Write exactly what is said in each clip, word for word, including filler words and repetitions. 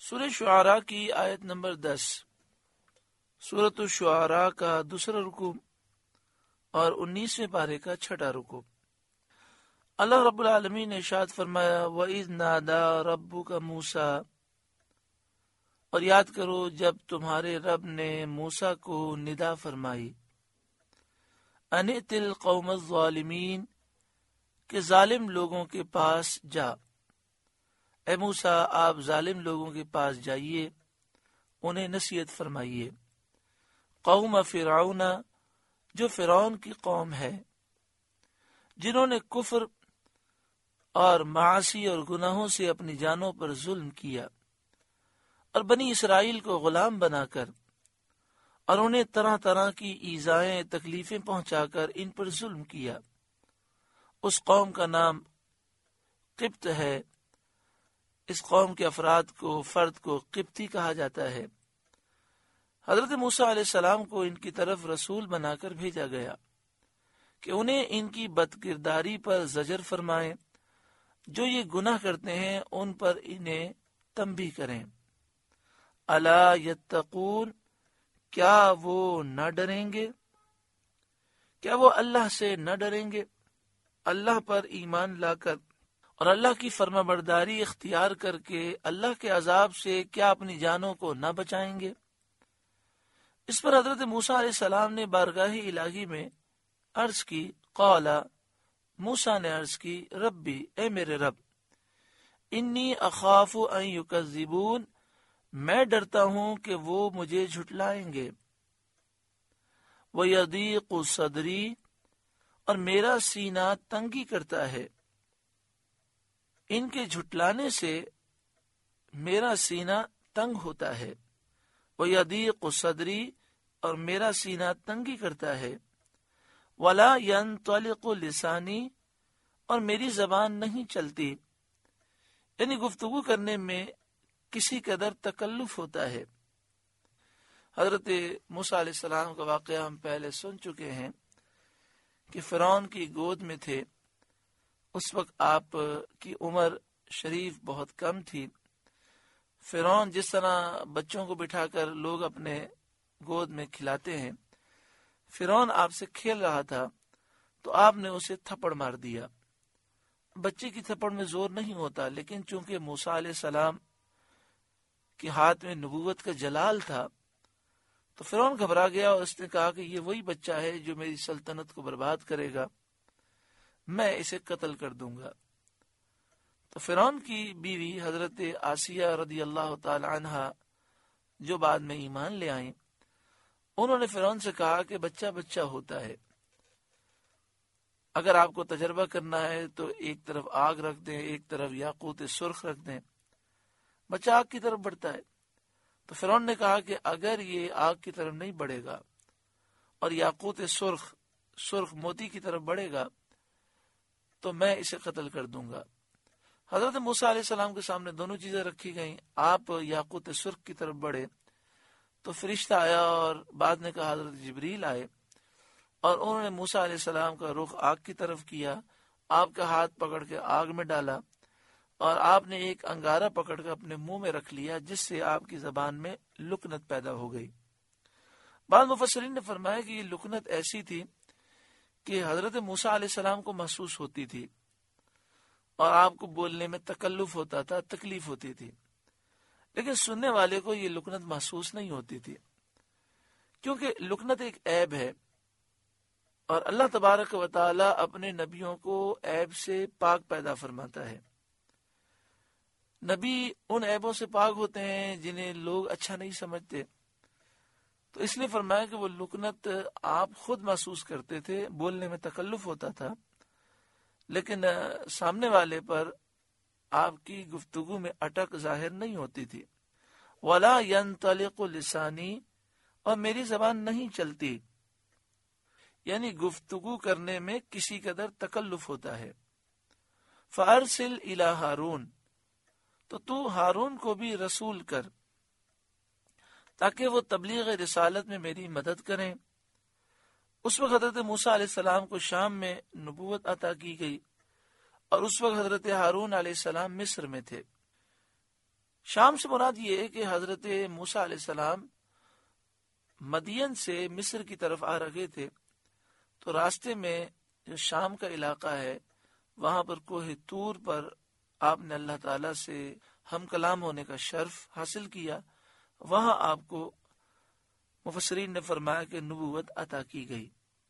سورہ شعراء کی آیت نمبر دس۔ سورۃ الشعراء کا دوسرا رکوع اور انیسویں پارے کا چھٹا رکوع۔ اللہ رب العالمین نے ارشاد فرمایا وَإِذْ نَادَى رَبُّكَ مُوسَىٰ، اور یاد کرو جب تمہارے رب نے موسیٰ کو ندا فرمائی، أَنِ ائْتِ الْقَوْمَ الظَّالِمِينَ، کہ ظالم لوگوں کے پاس جا۔ اے موسیٰ آپ ظالم لوگوں کے پاس جائیے، انہیں نصیحت فرمائیے۔ قوم فرعون، جو فرعون کی قوم ہے، جنہوں نے کفر اور معاصی اور گناہوں سے اپنی جانوں پر ظلم کیا اور بنی اسرائیل کو غلام بنا کر اور انہیں طرح طرح کی ایذائیں تکلیفیں پہنچا کر ان پر ظلم کیا۔ اس قوم کا نام قبط ہے۔ اس قوم کے افراد کو فرد کو قبطی کہا جاتا ہے۔ حضرت موسیٰ علیہ السلام کو ان کی طرف رسول بنا کر بھیجا گیا کہ انہیں ان کی بد کرداری پر زجر فرمائیں، جو یہ گناہ کرتے ہیں ان پر انہیں تنبیہ کریں۔ الا یتقون، کیا وہ نہ ڈریں گے؟ کیا وہ اللہ سے نہ ڈریں گے؟ اللہ پر ایمان لا کر اور اللہ کی فرما برداری اختیار کر کے اللہ کے عذاب سے کیا اپنی جانوں کو نہ بچائیں گے؟ اس پر حضرت موسیٰ علیہ السلام نے بارگاہ الہی میں عرض کی، قال، موسیٰ نے عرض کی، ربی، اے میرے رب، انی اخاف ان یکذبون، میں ڈرتا ہوں کہ وہ مجھے جھٹلائیں گے۔ ویضیق صدری، اور میرا سینہ تنگی کرتا ہے، ان کے جھٹلانے سے میرا سینہ تنگ ہوتا ہے۔ وَيَضِيقُ صَدْرِي، اور میرا سینہ تنگی کرتا ہے۔ وَلَا يَنطَلِقُ لِسَانِي، اور میری زبان نہیں چلتی، یعنی گفتگو کرنے میں کسی قدر تکلف ہوتا ہے۔ حضرت موسیٰ علیہ السلام کا واقعہ ہم پہلے سن چکے ہیں کہ فرعون کی گود میں تھے۔ اس وقت آپ کی عمر شریف بہت کم تھی۔ فرعون جس طرح بچوں کو بٹھا کر لوگ اپنے گود میں کھلاتے ہیں، فرعون آپ سے کھیل رہا تھا تو آپ نے اسے تھپڑ مار دیا۔ بچے کی تھپڑ میں زور نہیں ہوتا، لیکن چونکہ موسیٰ علیہ السلام کے ہاتھ میں نبوت کا جلال تھا تو فرعون گھبرا گیا اور اس نے کہا کہ یہ وہی بچہ ہے جو میری سلطنت کو برباد کرے گا، میں اسے قتل کر دوں گا۔ تو فرعون کی بیوی حضرت آسیہ رضی اللہ تعالی عنہ، جو بعد میں ایمان لے آئیں، انہوں نے فرعون سے کہا کہ بچہ بچہ ہوتا ہے، اگر آپ کو تجربہ کرنا ہے تو ایک طرف آگ رکھ دیں، ایک طرف یاقوت سرخ رکھ دیں، بچہ آگ کی طرف بڑھتا ہے۔ تو فرعون نے کہا کہ اگر یہ آگ کی طرف نہیں بڑھے گا اور یاقوت سرخ سرخ موتی کی طرف بڑھے گا تو میں اسے قتل کر دوں گا۔ حضرت موسیٰ علیہ السلام کے سامنے دونوں چیزیں رکھی گئیں۔ آپ یاقوت سرخ کی طرف بڑھے تو فرشتہ آیا اور بعد میں کہا حضرت جبریل آئے اور انہوں نے موسیٰ علیہ السلام کا رخ آگ کی طرف کیا، آپ کا ہاتھ پکڑ کے آگ میں ڈالا اور آپ نے ایک انگارہ پکڑ کر اپنے منہ میں رکھ لیا، جس سے آپ کی زبان میں لکنت پیدا ہو گئی۔ بعض مفسرین نے فرمایا کہ یہ لکنت ایسی تھی کہ حضرت موسیٰ علیہ السلام کو محسوس ہوتی تھی اور آپ کو بولنے میں تکلف ہوتا تھا، تکلیف ہوتی تھی، لیکن سننے والے کو یہ لکنت محسوس نہیں ہوتی تھی، کیونکہ لکنت ایک عیب ہے اور اللہ تبارک و تعالی اپنے نبیوں کو عیب سے پاک پیدا فرماتا ہے۔ نبی ان عیبوں سے پاک ہوتے ہیں جنہیں لوگ اچھا نہیں سمجھتے، تو اس لیے فرمایا کہ وہ لکنت آپ خود محسوس کرتے تھے، بولنے میں تکلف ہوتا تھا، لیکن سامنے والے پر آپ کی گفتگو میں اٹک ظاہر نہیں ہوتی تھی۔ وَلَا يَنطَلِقُ لِسَانِي، اور میری زبان نہیں چلتی، یعنی گفتگو کرنے میں کسی قدر تکلف ہوتا ہے۔ فَأَرْسِلْ إِلَىٰ ہارون، تو تو ہارون کو بھی رسول کر تاکہ وہ تبلیغ رسالت میں میری مدد کریں۔ اس وقت حضرت موسیٰ علیہ السلام کو شام میں نبوت عطا کی گئی اور اس وقت حضرت ہارون علیہ السلام مصر میں تھے۔ شام سے مراد یہ ہے کہ حضرت موسیٰ علیہ السلام مدین سے مصر کی طرف آ رہے تھے، تو راستے میں جو شام کا علاقہ ہے وہاں پر کوہ طور پر آپ نے اللہ تعالی سے ہم کلام ہونے کا شرف حاصل کیا. وہاں آپ کو مفسرین نے فرمایا کہ نبوت عطا کی گئی.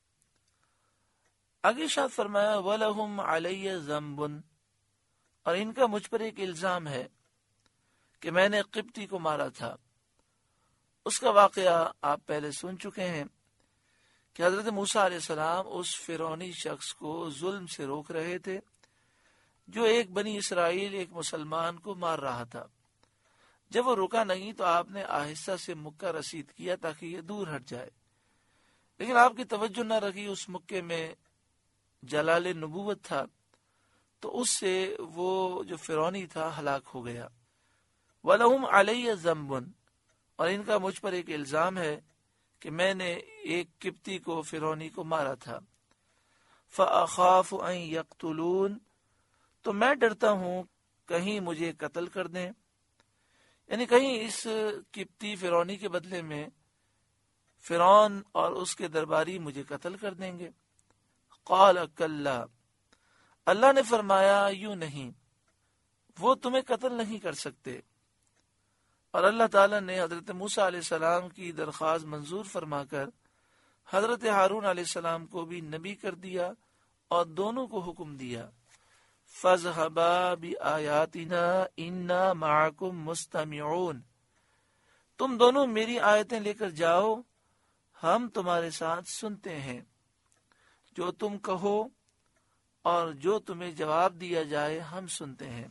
آگے شاد فرمایا وَلَهُمْ عَلَيَّ ذَنْبٌ، اور ان کا مجھ پر ایک الزام ہے کہ میں نے قبطی کو مارا تھا. اس کا واقعہ آپ پہلے سن چکے ہیں کہ حضرت موسیٰ علیہ السلام اس فرعونی شخص کو ظلم سے روک رہے تھے جو ایک بنی اسرائیل ایک مسلمان کو مار رہا تھا. جب وہ رکا نہیں تو آپ نے آہستہ سے مکہ رسید کیا تاکہ یہ دور ہٹ جائے، لیکن آپ کی توجہ نہ رکھی. اس مکے میں جلال نبوت تھا تو اس سے وہ جو فرعونی تھا ہلاک ہو گیا. وَلَهُمْ عَلَيَّ ذَنْبٌ، اور ان کا مجھ پر ایک الزام ہے کہ میں نے ایک قبطی کو فرعونی کو مارا تھا. فَأَخَافُ أَن يَقْتُلُونَ، تو میں ڈرتا ہوں کہیں مجھے قتل کر دیں، یعنی کہیں اس قبطی فرعونی کے بدلے میں فرعون اور اس کے درباری مجھے قتل کر دیں گے. قال کلا، اللہ نے فرمایا یوں نہیں، وہ تمہیں قتل نہیں کر سکتے. اور اللہ تعالیٰ نے حضرت موسیٰ علیہ السلام کی درخواست منظور فرما کر حضرت ہارون علیہ السلام کو بھی نبی کر دیا اور دونوں کو حکم دیا فَاذْهَبَا بِآيَاتِنَا إِنَّا مَعَكُمْ مُسْتَمِعُونَ، تم دونوں میری آیتیں لے کر جاؤ، ہم تمہارے ساتھ سنتے ہیں. جو تم کہو اور جو تمہیں جواب دیا جائے ہم سنتے ہیں.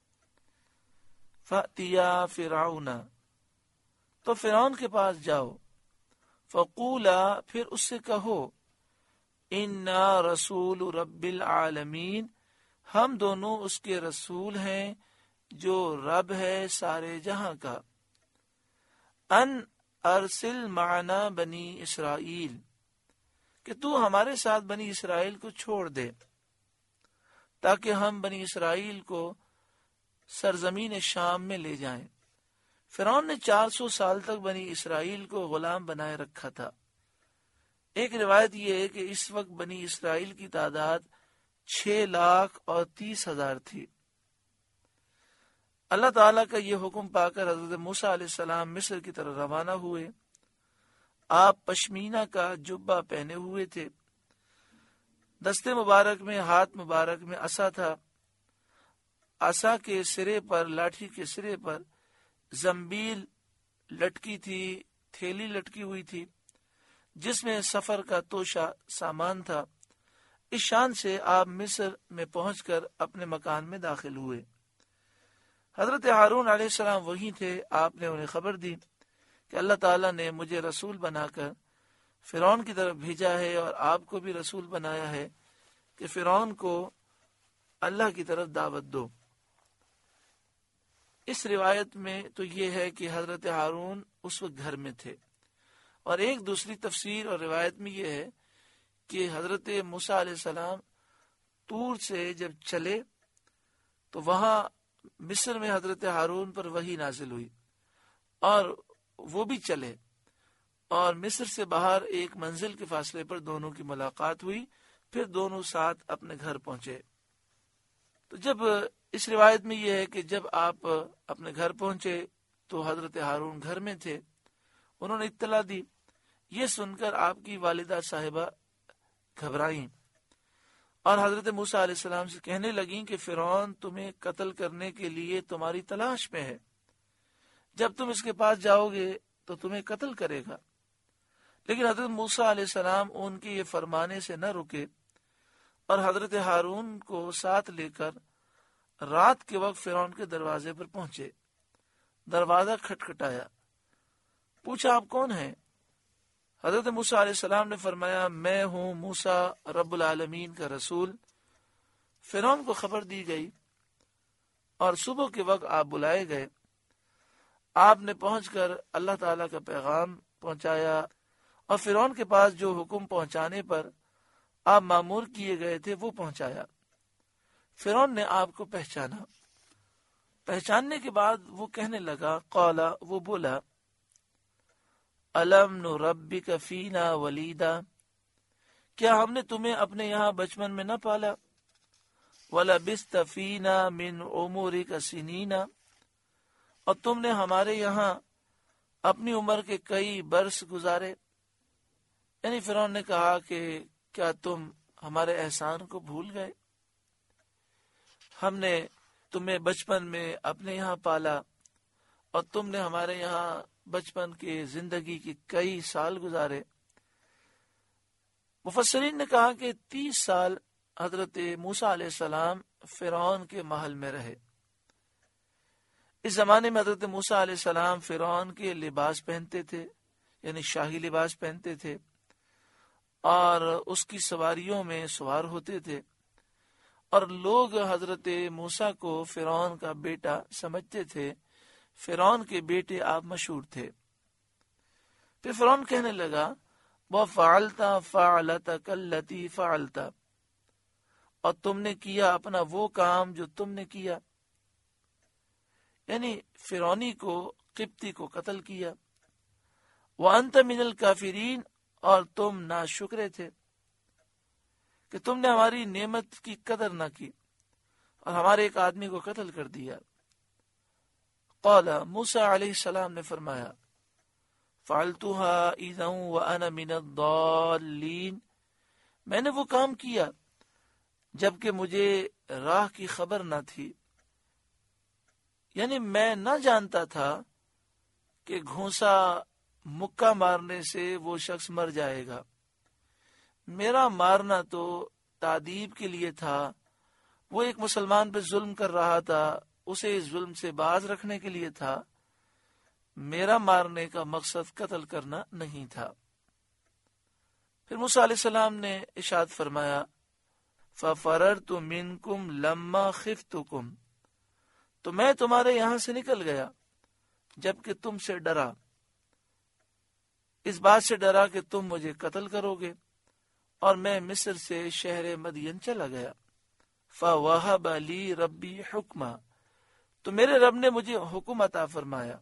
فَأْتِيَا فِرْعَوْنَ، تو فرعون کے پاس جاؤ. فَقُولَا، پھر اس سے کہو إِنَّا رَسُولُ رَبِّ الْعَالَمِينَ، ہم دونوں اس کے رسول ہیں جو رب ہے سارے جہاں کا. ان ارسل معنا بنی اسرائیل، کہ تو ہمارے ساتھ بنی اسرائیل کو چھوڑ دے تاکہ ہم بنی اسرائیل کو سرزمین شام میں لے جائیں. فرعون نے چار سو سال تک بنی اسرائیل کو غلام بنائے رکھا تھا. ایک روایت یہ ہے کہ اس وقت بنی اسرائیل کی تعداد چھ لاکھ اور تیس ہزار تھی. اللہ تعالیٰ کا یہ حکم پا کر حضرت موسیٰ علیہ السلام مصر کی طرف روانہ ہوئے. آپ پشمینہ کا جبہ پہنے ہوئے تھے، دستے مبارک میں ہاتھ مبارک میں عصا تھا. عصا کے سرے پر، لاٹھی کے سرے پر زنبیل لٹکی تھی، تھیلی لٹکی ہوئی تھی جس میں سفر کا توشہ سامان تھا. اس شان سے آپ مصر میں پہنچ کر اپنے مکان میں داخل ہوئے. حضرت ہارون علیہ السلام وہی تھے. آپ نے انہیں خبر دی کہ اللہ تعالیٰ نے مجھے رسول بنا کر فرعون کی طرف بھیجا ہے اور آپ کو بھی رسول بنایا ہے کہ فرعون کو اللہ کی طرف دعوت دو. اس روایت میں تو یہ ہے کہ حضرت ہارون اس وقت گھر میں تھے، اور ایک دوسری تفسیر اور روایت میں یہ ہے کہ حضرت موسیٰ علیہ السلام طور سے جب چلے تو وہاں مصر میں حضرت ہارون پر وحی نازل ہوئی اور وہ بھی چلے، اور مصر سے باہر ایک منزل کے فاصلے پر دونوں کی ملاقات ہوئی. پھر دونوں ساتھ اپنے گھر پہنچے. تو جب اس روایت میں یہ ہے کہ جب آپ اپنے گھر پہنچے تو حضرت ہارون گھر میں تھے. انہوں نے اطلاع دی. یہ سن کر آپ کی والدہ صاحبہ گھبرائیں اور حضرت موسیٰ علیہ السلام سے کہنے لگیں کہ فرعون تمہیں قتل کرنے کے لیے تمہاری تلاش میں ہے. جب تم اس کے پاس جاؤ گے تو تمہیں قتل کرے گا. لیکن حضرت موسیٰ علیہ السلام ان کے یہ فرمانے سے نہ رکے اور حضرت ہارون کو ساتھ لے کر رات کے وقت فرعون کے دروازے پر پہنچے. دروازہ کھٹکھٹایا. پوچھا آپ کون ہیں؟ حضرت موسیٰ علیہ السلام نے فرمایا میں ہوں موسیٰ رب العالمین کا رسول. فرعون کو خبر دی گئی اور صبح کے وقت آپ بلائے گئے. آپ نے پہنچ کر اللہ تعالیٰ کا پیغام پہنچایا اور فرعون کے پاس جو حکم پہنچانے پر آپ مامور کیے گئے تھے وہ پہنچایا. فرعون نے آپ کو پہچانا پہچاننے کے بعد وہ کہنے لگا، قالا وہ بولا، الم نربک فینا ولیدا، کیا ہم نے تمہیں اپنے یہاں بچپن میں نہ پالا، ولبثت فینا من عمرک سنین، اور تم نے ہمارے یہاں اپنی عمر کے کئی برس گزارے۔ یعنی فرعون نے کہا کہ کیا تم ہمارے احسان کو بھول گئے؟ ہم نے تمہیں بچپن میں اپنے یہاں پالا اور تم نے ہمارے یہاں بچپن کے زندگی کے کئی سال گزارے۔ مفسرین نے کہا کہ تیس سال حضرت موسیٰ علیہ السلام فرعون کے محل میں رہے۔ اس زمانے میں حضرت موسیٰ علیہ السلام فرعون کے لباس پہنتے تھے، یعنی شاہی لباس پہنتے تھے، اور اس کی سواریوں میں سوار ہوتے تھے، اور لوگ حضرت موسیٰ کو فرعون کا بیٹا سمجھتے تھے۔ فرعون کے بیٹے آپ مشہور تھے۔ پھر فرعون کہنے لگا، وَفَعَلْتَ فَعْلَتَكَ الَّتِي فَعَلْتَ، اور تم نے کیا اپنا وہ کام جو تم نے کیا، یعنی فرعونی کو، قبطی کو قتل کیا۔ وَأَنْتَ مِنَ الْكَافِرِينَ، اور تم ناشکرے تھے کہ تم نے ہماری نعمت کی قدر نہ کی اور ہمارے ایک آدمی کو قتل کر دیا۔ قال موسیٰ علیہ السلام نے فرمایا، فعلتها اذا وانا من الضالین، میں نے وہ کام کیا جبکہ مجھے راہ کی خبر نہ تھی، یعنی میں نہ جانتا تھا کہ گھونسا مکہ مارنے سے وہ شخص مر جائے گا۔ میرا مارنا تو تعذیب کے لیے تھا، وہ ایک مسلمان پہ ظلم کر رہا تھا، اسے اس ظلم سے باز رکھنے کے لیے تھا، میرا مارنے کا مقصد قتل کرنا نہیں تھا۔ پھر موسیٰ علیہ السلام نے ارشاد فرمایا، فَفَرَرْتُ مِنْكُمْ لَمَّا خِفْتُكُمْ، تو میں تمہارے یہاں سے نکل گیا جبکہ تم سے ڈرا، اس بات سے ڈرا کہ تم مجھے قتل کرو گے، اور میں مصر سے شہر مدین چلا گیا۔ فَوَهَبَ لِي رَبِّي حُکْمًا، تو میرے رب نے مجھے حکم عطا فرمایا،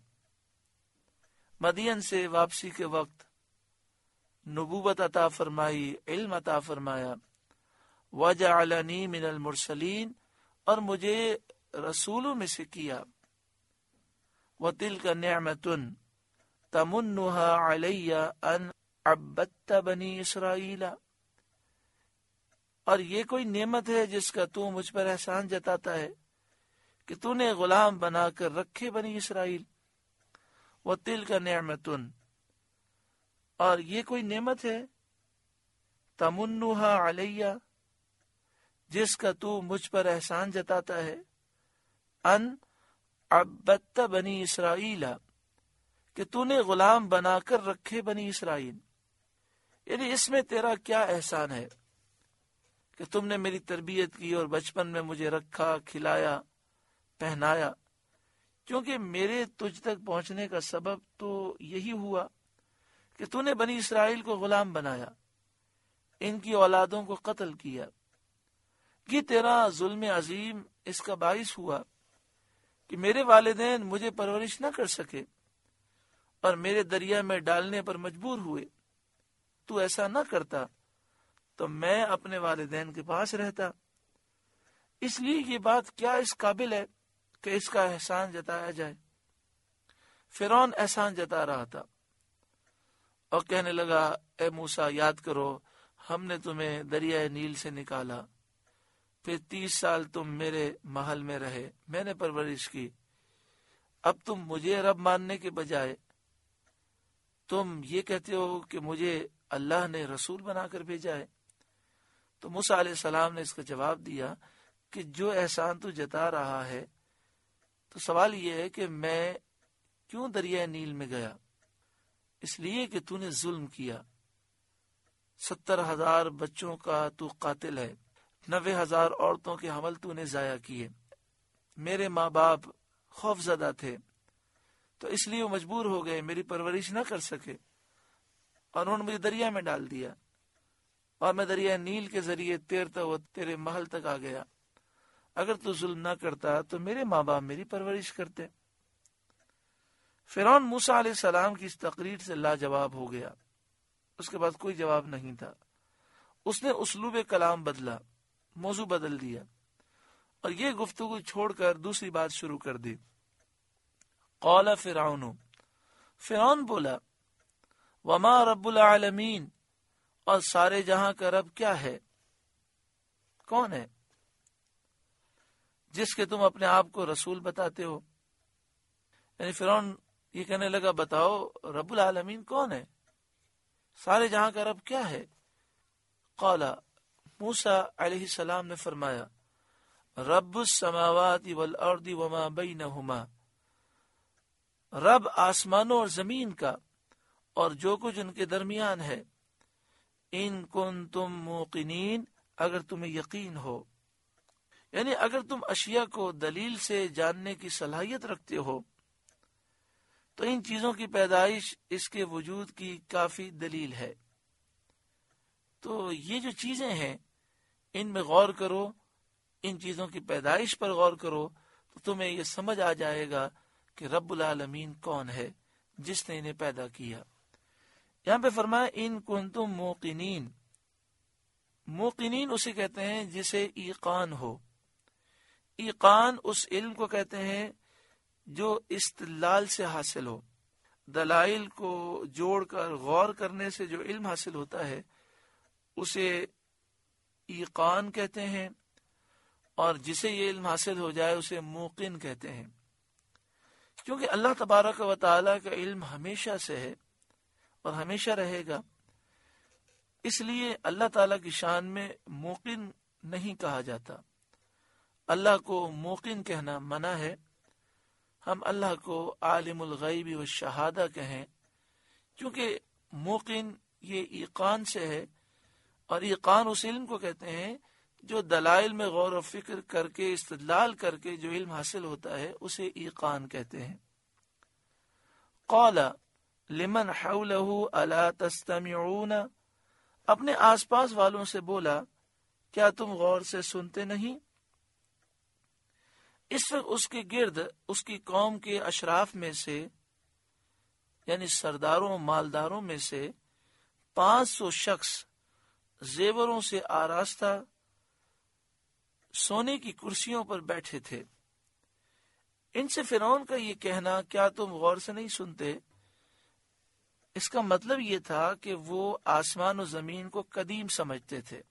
مدین سے واپسی کے وقت نبوت عطا فرمائی، علم عطا فرمایا۔ وَجَعَلَنِي مِنَ الْمُرْسَلِينَ، اور مجھے رسولوں میں سے کیا۔ وَتِلْكَ نِعْمَةٌ تَمُنُّهَا عَلَيَّ أَنْ عَبَّدْتَ بَنِي إِسْرَائِيلَ، اور یہ کوئی نعمت ہے جس کا تو مجھ پر احسان جتاتا ہے کہ تو نے غلام بنا کر رکھے بنی اسرائیل۔ وَتِلْكَ نِعْمَةٌ، اور یہ کوئی نعمت ہے، تَمُنُّهَا عَلَيَّ، جس کا تو مجھ پر احسان جتاتا ہے، ان عبدت بنی اسرائیل، کہ تو نے غلام بنا کر رکھے بنی اسرائیل، یعنی اس میں تیرا کیا احسان ہے کہ تم نے میری تربیت کی اور بچپن میں مجھے رکھا، کھلایا، پہنایا، کیونکہ میرے تجھ تک پہنچنے کا سبب تو یہی ہوا کہ تو نے بنی اسرائیل کو غلام بنایا، ان کی اولادوں کو قتل کیا۔ یہ تیرا ظلم عظیم اس کا باعث ہوا کہ میرے والدین مجھے پرورش نہ کر سکے اور میرے دریا میں ڈالنے پر مجبور ہوئے۔ تو ایسا نہ کرتا تو میں اپنے والدین کے پاس رہتا، اس لیے یہ بات کیا اس قابل ہے کہ اس کا احسان جتایا جائے۔ فرعون احسان جتا رہا تھا اور کہنے لگا، اے موسیٰ یاد کرو، ہم نے تمہیں دریائے نیل سے نکالا، پھر تیس سال تم میرے محل میں رہے، میں نے پرورش کی، اب تم مجھے رب ماننے کے بجائے تم یہ کہتے ہو کہ مجھے اللہ نے رسول بنا کر بھیجا ہے۔ تو موسیٰ علیہ السلام نے اس کا جواب دیا کہ جو احسان تو جتا رہا ہے، تو سوال یہ ہے کہ میں کیوں دریائے نیل میں گیا؟ اس لیے کہ تو نے ظلم کیا، ستر ہزار بچوں کا تو قاتل ہے، نوے ہزار عورتوں کے حمل تو نے ضائع کیے، میرے ماں باپ خوف زدہ تھے تو اس لیے وہ مجبور ہو گئے، میری پرورش نہ کر سکے اور انہوں نے مجھے دریا میں ڈال دیا، اور میں دریا نیل کے ذریعے تیرتا ہوا تیرے محل تک آ گیا، اگر تو ظلم نہ کرتا تو میرے ماں باپ میری پرورش کرتے۔ فرعون موسیٰ علیہ السلام کی اس تقریر سے لاجواب ہو گیا، اس کے بعد کوئی جواب نہیں تھا۔ اس نے اسلوب کلام بدلا، موضوع بدل دیا اور یہ گفتگو چھوڑ کر دوسری بات شروع کر دی۔ قال فرعون، فرعون بولا، وما رب العالمین، اور سارے جہاں کا رب کیا ہے؟ کون ہے جس کے تم اپنے آپ کو رسول بتاتے ہو؟ یعنی فرعون یہ کہنے لگا، بتاؤ رب العالمین کون ہے، سارے جہاں کا رب کیا ہے؟ قال، موسیٰ علیہ السلام نے فرمایا، رب السماوات والارض وما بینہما، رب آسمانوں اور زمین کا اور جو کچھ ان کے درمیان ہے، ان کنتم موقنین، اگر تمہیں یقین ہو، یعنی اگر تم اشیاء کو دلیل سے جاننے کی صلاحیت رکھتے ہو تو ان چیزوں کی پیدائش اس کے وجود کی کافی دلیل ہے۔ تو یہ جو چیزیں ہیں ان میں غور کرو، ان چیزوں کی پیدائش پر غور کرو تو تمہیں یہ سمجھ آ جائے گا کہ رب العالمین کون ہے جس نے انہیں پیدا کیا۔ یہاں پہ فرمایا ان کنتم موقنین، موقنین اسے کہتے ہیں جسے ایقان ہو۔ ایقان اس علم کو کہتے ہیں جو استدلال سے حاصل ہو، دلائل کو جوڑ کر غور کرنے سے جو علم حاصل ہوتا ہے اسے ایقان کہتے ہیں، اور جسے یہ علم حاصل ہو جائے اسے موقن کہتے ہیں۔ کیونکہ اللہ تبارک و تعالیٰ کا علم ہمیشہ سے ہے اور ہمیشہ رہے گا، اس لیے اللہ تعالیٰ کی شان میں موقن نہیں کہا جاتا، اللہ کو موقن کہنا منع ہے۔ ہم اللہ کو عالم الغیب والشہادہ کہیں، کیونکہ موقن یہ ایقان سے ہے، اور ایقان اس علم کو کہتے ہیں جو دلائل میں غور و فکر کر کے استدلال کر کے جو علم حاصل ہوتا ہے اسے ایقان کہتے ہیں۔ قال لمن حولہ الا تستمعون، اپنے آس پاس والوں سے بولا کیا تم غور سے سنتے نہیں؟ اس وقت اس کے گرد اس کی قوم کے اشراف میں سے، یعنی سرداروں مالداروں میں سے پانچ سو شخص زیوروں سے آراستہ سونے کی کرسیوں پر بیٹھے تھے۔ ان سے فرعون کا یہ کہنا کیا تم غور سے نہیں سنتے، اس کا مطلب یہ تھا کہ وہ آسمان و زمین کو قدیم سمجھتے تھے۔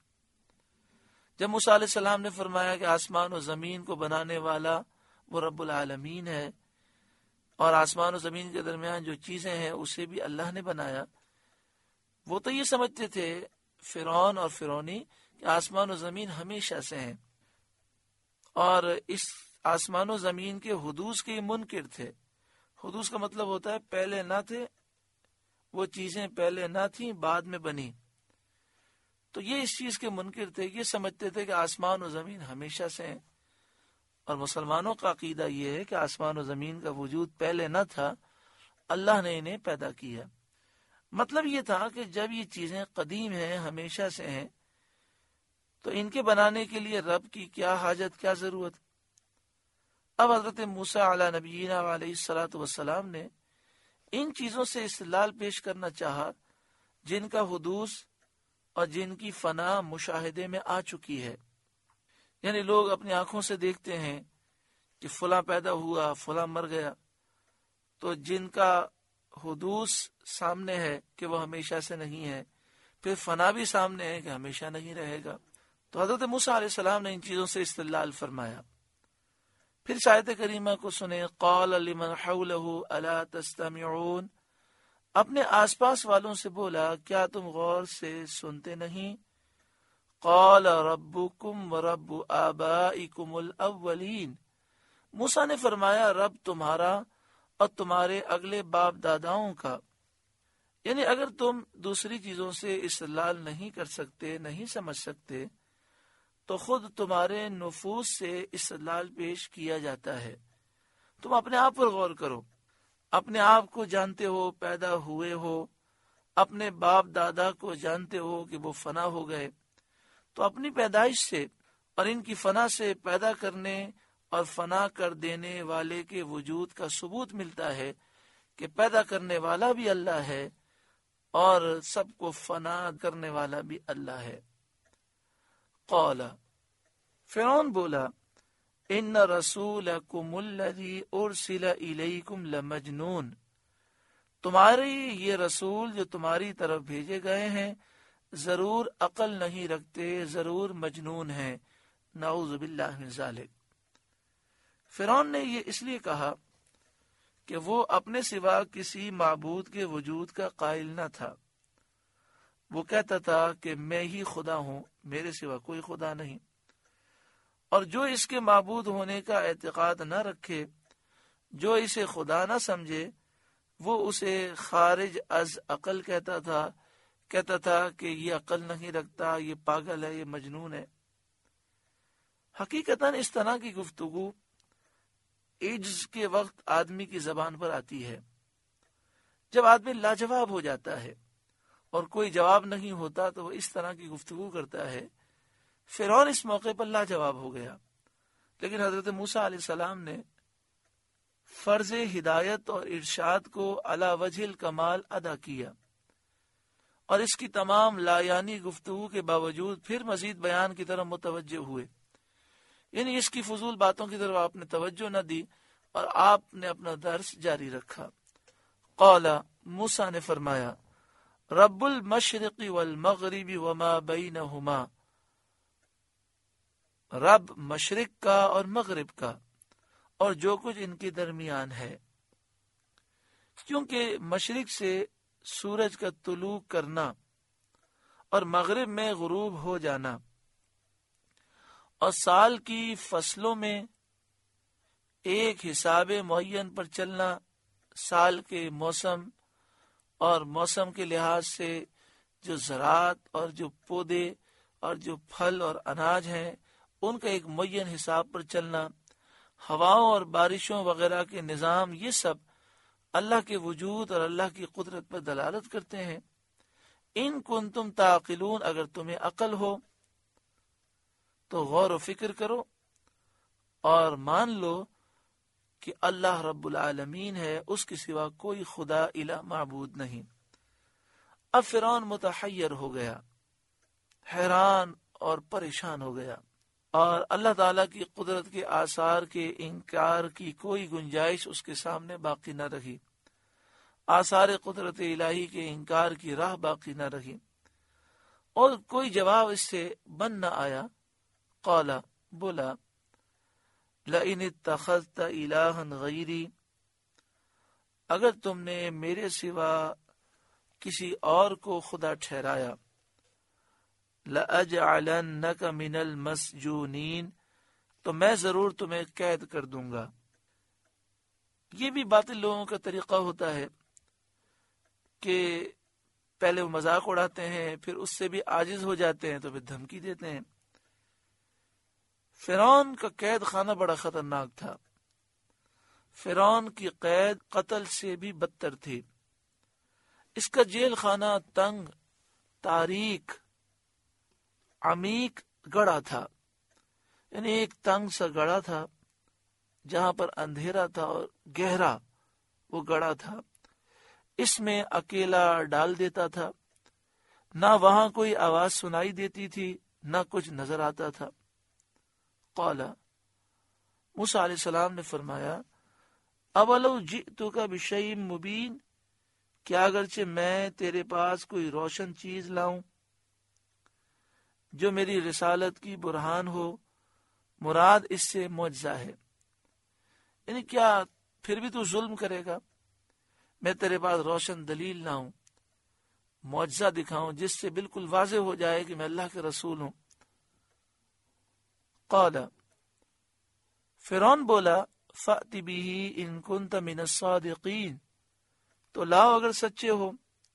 جب موسیٰ علیہ السلام نے فرمایا کہ آسمان و زمین کو بنانے والا وہ رب العالمین ہے، اور آسمان و زمین کے درمیان جو چیزیں ہیں اسے بھی اللہ نے بنایا، وہ تو یہ سمجھتے تھے فرعون اور فرعونی کہ آسمان و زمین ہمیشہ سے ہیں، اور اس آسمان و زمین کے حدوث کے منکر تھے۔ حدوث کا مطلب ہوتا ہے پہلے نہ تھے، وہ چیزیں پہلے نہ تھیں بعد میں بنی، تو یہ اس چیز کے منکر تھے، یہ سمجھتے تھے کہ آسمان و زمین ہمیشہ سے ہیں۔ اور مسلمانوں کا عقیدہ یہ ہے کہ آسمان و زمین کا وجود پہلے نہ تھا، اللہ نے انہیں پیدا کیا۔ مطلب یہ تھا کہ جب یہ چیزیں قدیم ہیں، ہمیشہ سے ہیں، تو ان کے بنانے کے لیے رب کی کیا حاجت، کیا ضرورت۔ اب حضرت موسیٰ علیہ نبینا علیہ الصلاۃ والسلام نے ان چیزوں سے استدلال پیش کرنا چاہا جن کا حدوث اور جن کی فنا مشاہدے میں آ چکی ہے۔ یعنی لوگ اپنی آنکھوں سے دیکھتے ہیں کہ فلاں پیدا ہوا، فلاں مر گیا، تو جن کا حدوث سامنے ہے کہ وہ ہمیشہ سے نہیں ہے، پھر فنا بھی سامنے ہے کہ ہمیشہ نہیں رہے گا۔ تو حضرت موسیٰ علیہ السلام نے ان چیزوں سے استدلال فرمایا۔ پھر آیت کریمہ کو سنیں، قال لمن حولہ الا تستمعون، اپنے آس پاس والوں سے بولا کیا تم غور سے سنتے نہیں؟ قال ربکم ورب آبائکم الاولین، موسیٰ نے فرمایا رب تمہارا اور تمہارے اگلے باپ داداؤں کا۔ یعنی اگر تم دوسری چیزوں سے استدلال نہیں کر سکتے، نہیں سمجھ سکتے، تو خود تمہارے نفوس سے استدلال پیش کیا جاتا ہے۔ تم اپنے آپ پر غور کرو، اپنے آپ کو جانتے ہو پیدا ہوئے ہو، اپنے باپ دادا کو جانتے ہو کہ وہ فنا ہو گئے، تو اپنی پیدائش سے اور ان کی فنا سے پیدا کرنے اور فنا کر دینے والے کے وجود کا ثبوت ملتا ہے کہ پیدا کرنے والا بھی اللہ ہے اور سب کو فنا کرنے والا بھی اللہ ہے۔ قال فرعون بولا ان رسولکم الذی ارسل الیکم لمجنون، تمہاری یہ رسول جو تمہاری طرف بھیجے گئے ہیں ضرور عقل نہیں رکھتے، ضرور مجنون ہیں، نعوذ باللہ من ذالک۔ فرعون نے یہ اس لیے کہا کہ وہ اپنے سوا کسی معبود کے وجود کا قائل نہ تھا، وہ کہتا تھا کہ میں ہی خدا ہوں، میرے سوا کوئی خدا نہیں، اور جو اس کے معبود ہونے کا اعتقاد نہ رکھے، جو اسے خدا نہ سمجھے، وہ اسے خارج از عقل کہتا تھا کہتا تھا کہ یہ عقل نہیں رکھتا، یہ پاگل ہے، یہ مجنون ہے۔ حقیقتاً اس طرح کی گفتگو عجز کے وقت آدمی کی زبان پر آتی ہے، جب آدمی لاجواب ہو جاتا ہے اور کوئی جواب نہیں ہوتا تو وہ اس طرح کی گفتگو کرتا ہے۔ فرعون اس موقع پر لاجواب ہو گیا، لیکن حضرت موسیٰ علیہ السلام نے فرض ہدایت اور ارشاد کو علی وجہ الکمال ادا کیا، اور اس کی تمام لایانی گفتگو کے باوجود پھر مزید بیان کی طرف متوجہ ہوئے، یعنی اس کی فضول باتوں کی طرف آپ نے توجہ نہ دی اور آپ نے اپنا درس جاری رکھا۔ قال موسیٰ نے فرمایا رب المشرق والمغرب وما بینہما، رب مشرق کا اور مغرب کا اور جو کچھ ان کے درمیان ہے، کیونکہ مشرق سے سورج کا طلوع کرنا اور مغرب میں غروب ہو جانا اور سال کی فصلوں میں ایک حساب معین پر چلنا، سال کے موسم اور موسم کے لحاظ سے جو زراعت اور جو پودے اور جو پھل اور اناج ہیں ان کا ایک معین حساب پر چلنا، ہواؤں اور بارشوں وغیرہ کے نظام، یہ سب اللہ کے وجود اور اللہ کی قدرت پر دلالت کرتے ہیں۔ ان کنتم تعقلون، اگر تمہیں عقل ہو تو غور و فکر کرو اور مان لو کہ اللہ رب العالمین ہے، اس کے سوا کوئی خدا الہ معبود نہیں۔ اب فرعون متحیر ہو گیا، حیران اور پریشان ہو گیا، اور اللہ تعالیٰ کی قدرت کے آثار کے انکار کی کوئی گنجائش اس کے سامنے باقی نہ رہی، آثار قدرت الہی کے انکار کی راہ باقی نہ رہی، اور کوئی جواب اس سے بن نہ آیا۔ قال بولا لئن اتخذت الہا غیری، اگر تم نے میرے سوا کسی اور کو خدا ٹھہرایا، لأجعلنک من المسجونین، تو میں ضرور تمہیں قید کر دوں گا۔ یہ بھی باطل لوگوں کا طریقہ ہوتا ہے کہ پہلے وہ مذاق اڑاتے ہیں، پھر اس سے بھی عاجز ہو جاتے ہیں تو پھر دھمکی دیتے ہیں۔ فرعون کا قید خانہ بڑا خطرناک تھا، فرعون کی قید قتل سے بھی بدتر تھی۔ اس کا جیل خانہ تنگ، تاریک، عمیق گڑھا تھا، یعنی ایک تنگ سا گڑھا تھا جہاں پر اندھیرا تھا اور گہرا وہ گڑھا تھا، اس میں اکیلا ڈال دیتا تھا، نہ وہاں کوئی آواز سنائی دیتی تھی نہ کچھ نظر آتا تھا۔ قال موسیٰ علیہ السلام نے فرمایا اولو جئتک بشیء مبین، کیا اگرچہ میں تیرے پاس کوئی روشن چیز لاؤں جو میری رسالت کی برہان ہو، مراد اس سے معجزہ ہے، یعنی کیا پھر بھی تو ظلم کرے گا؟ میں تیرے پاس روشن دلیل لاؤں، معجزہ دکھاؤں جس سے بالکل واضح ہو جائے کہ میں اللہ کے رسول ہوں۔ قال فرعون بولا فأت به ان كنت من الصادقین، تو لاؤ اگر سچے ہو۔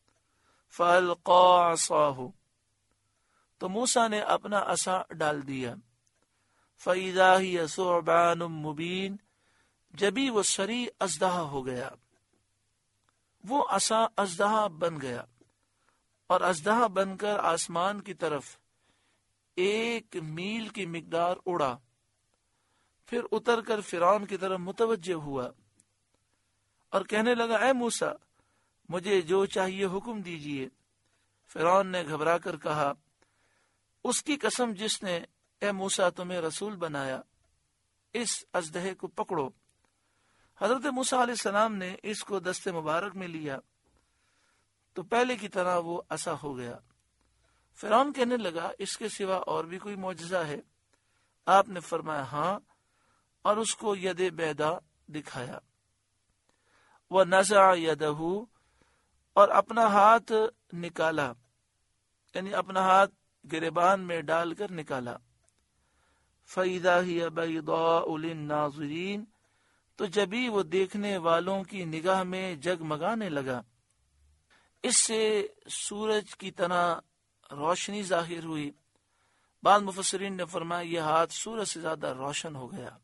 فألقى عصاه، تو موسیٰ نے اپنا عصا ڈال دیا۔ فإذا هي ثعبان مبین، جبھی وہ سری اژدہا ہو گیا، وہ عصا اژدہا بن گیا اور اژدہا بن کر آسمان کی طرف ایک میل کی مقدار اڑا، پھر اتر کر فرعون کی طرف متوجہ ہوا اور کہنے لگا اے موسیٰ مجھے جو چاہیے حکم دیجیے۔ فرعون نے گھبرا کر کہا اس کی قسم جس نے اے موسیٰ تمہیں رسول بنایا، اس اژدہے کو پکڑو۔ حضرت موسیٰ علیہ السلام نے اس کو دست مبارک میں لیا تو پہلے کی طرح وہ عصا ہو گیا۔ فرعون کہنے لگا اس کے سوا اور بھی کوئی معجزہ ہے؟ آپ نے فرمایا ہاں، اور اس کو ید بیدا دکھایا۔ وَنَزَعَ يَدَهُ، اور اپنا ہاتھ نکالا، یعنی اپنا ہاتھ گریبان میں ڈال کر نکالا۔ فَإِذَا هِيَ بَيْضَاءُ لِلنَّاظِرِينَ، تو جبھی وہ دیکھنے والوں کی نگاہ میں جگمگانے لگا۔ اس سے سورج کی طرح روشنی ظاہر ہوئی۔ بعض مفسرین نے فرمایا یہ ہاتھ سورج سے زیادہ روشن ہو گیا۔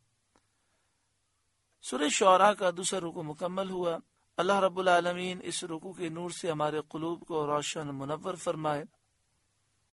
سورہ شعراء کا دوسرا رکوع مکمل ہوا۔ اللہ رب العالمین اس رکوع کے نور سے ہمارے قلوب کو روشن منور فرمائے۔